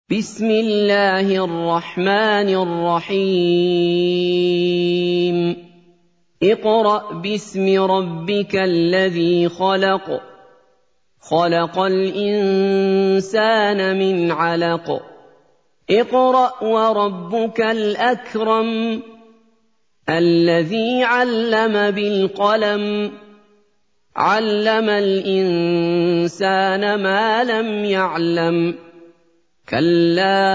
بسم الله الرحمن الرحيم اقرأ باسم ربك الذي خلق خلق الإنسان من علق اقرأ وربك الأكرم الذي علم بالقلم علم الإنسان ما لم يعلم كلا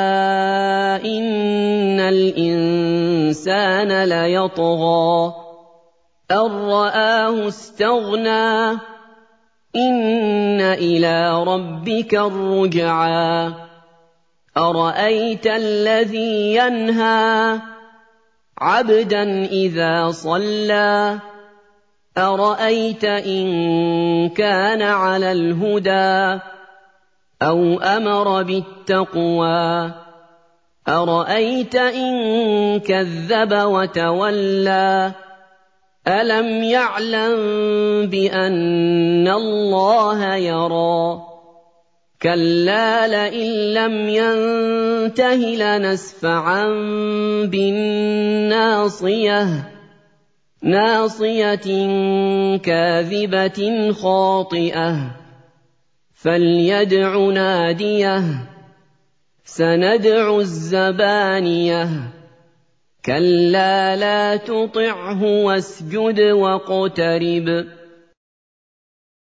إن الإنسان ليطغى أن رآه استغنى إن إلى ربك الرجعى أرأيت الذي ينهى عبدا إذا صلى أرأيت إن كان على الهدى أو أمر بالتقوى أرأيت إن كذب وتولى ألم يعلم بأن الله يرى كلا لئن لم ينته لنسفعا بالناصية ناصية كاذبة خاطئة فليدع ناديه سندع الزبانية كلا لا تطعه واسجد واقترب